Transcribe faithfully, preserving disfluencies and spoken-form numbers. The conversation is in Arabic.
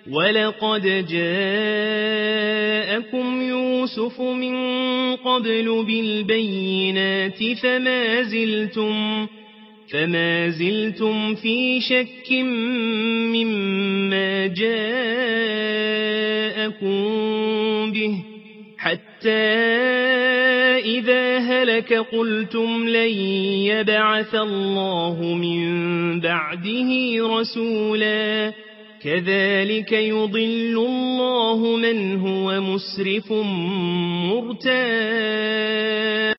ولقد جاءكم يوسف من قبل بالبينات فما زلتم فما زلتم في شك مما جاءكم به حتى إذا هلك قلتم لن يبعث الله من بعده رسولا كذلك يضل الله من هو مسرف مرتاب.